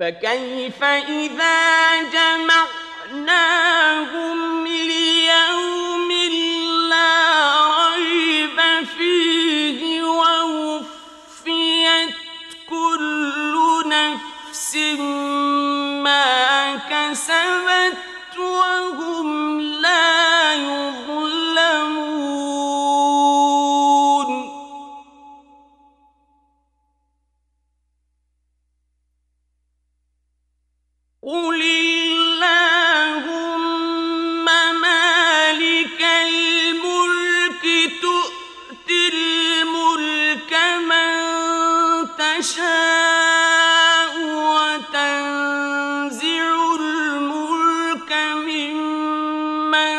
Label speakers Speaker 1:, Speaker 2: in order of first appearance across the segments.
Speaker 1: فكيف إذا جمعناهم ليوم لا ريب فيه ووفيت كل نفس ما كسبت وهم لا يظلمون قل اللهم مالك الملك تؤتي الملك من تشاء وتنزع الملك ممن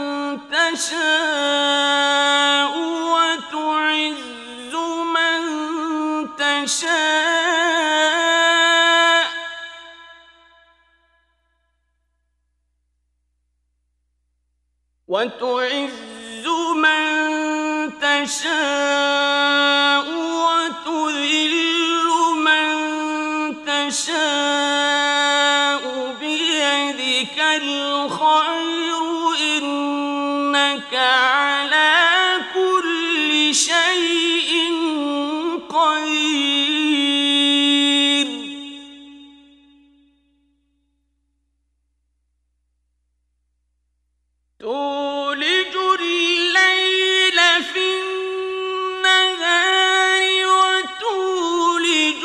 Speaker 1: تشاء وتعز من تشاء وتعز من تشاء وتذل من تشاء بيدك الخير إنك على كل شيء قدير تولج الليل في النهار وتولج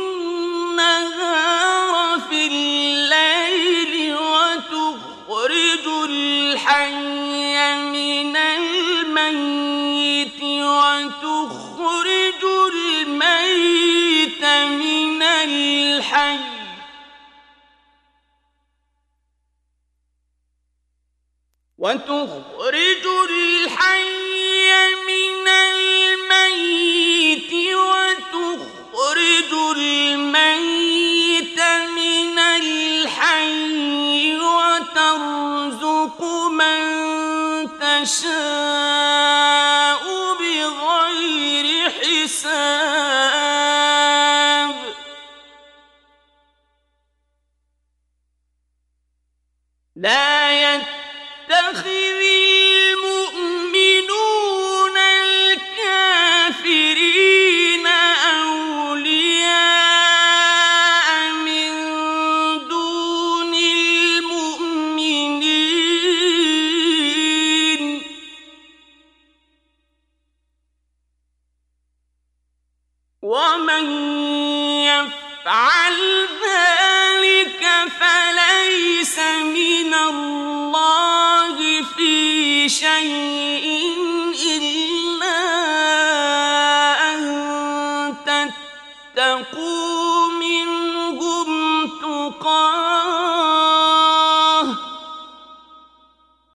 Speaker 1: النهار في الليل وتخرج الحي من الميت وتخرج الميت من الحي وتخرج الحي من الميت وتخرج الميت من الحي وترزق من تشاء بغير حساب لا يتخذ المؤمنون الكافرين أولياء من دون المؤمنين ومن يفعل ذلك فليس من الله في شيء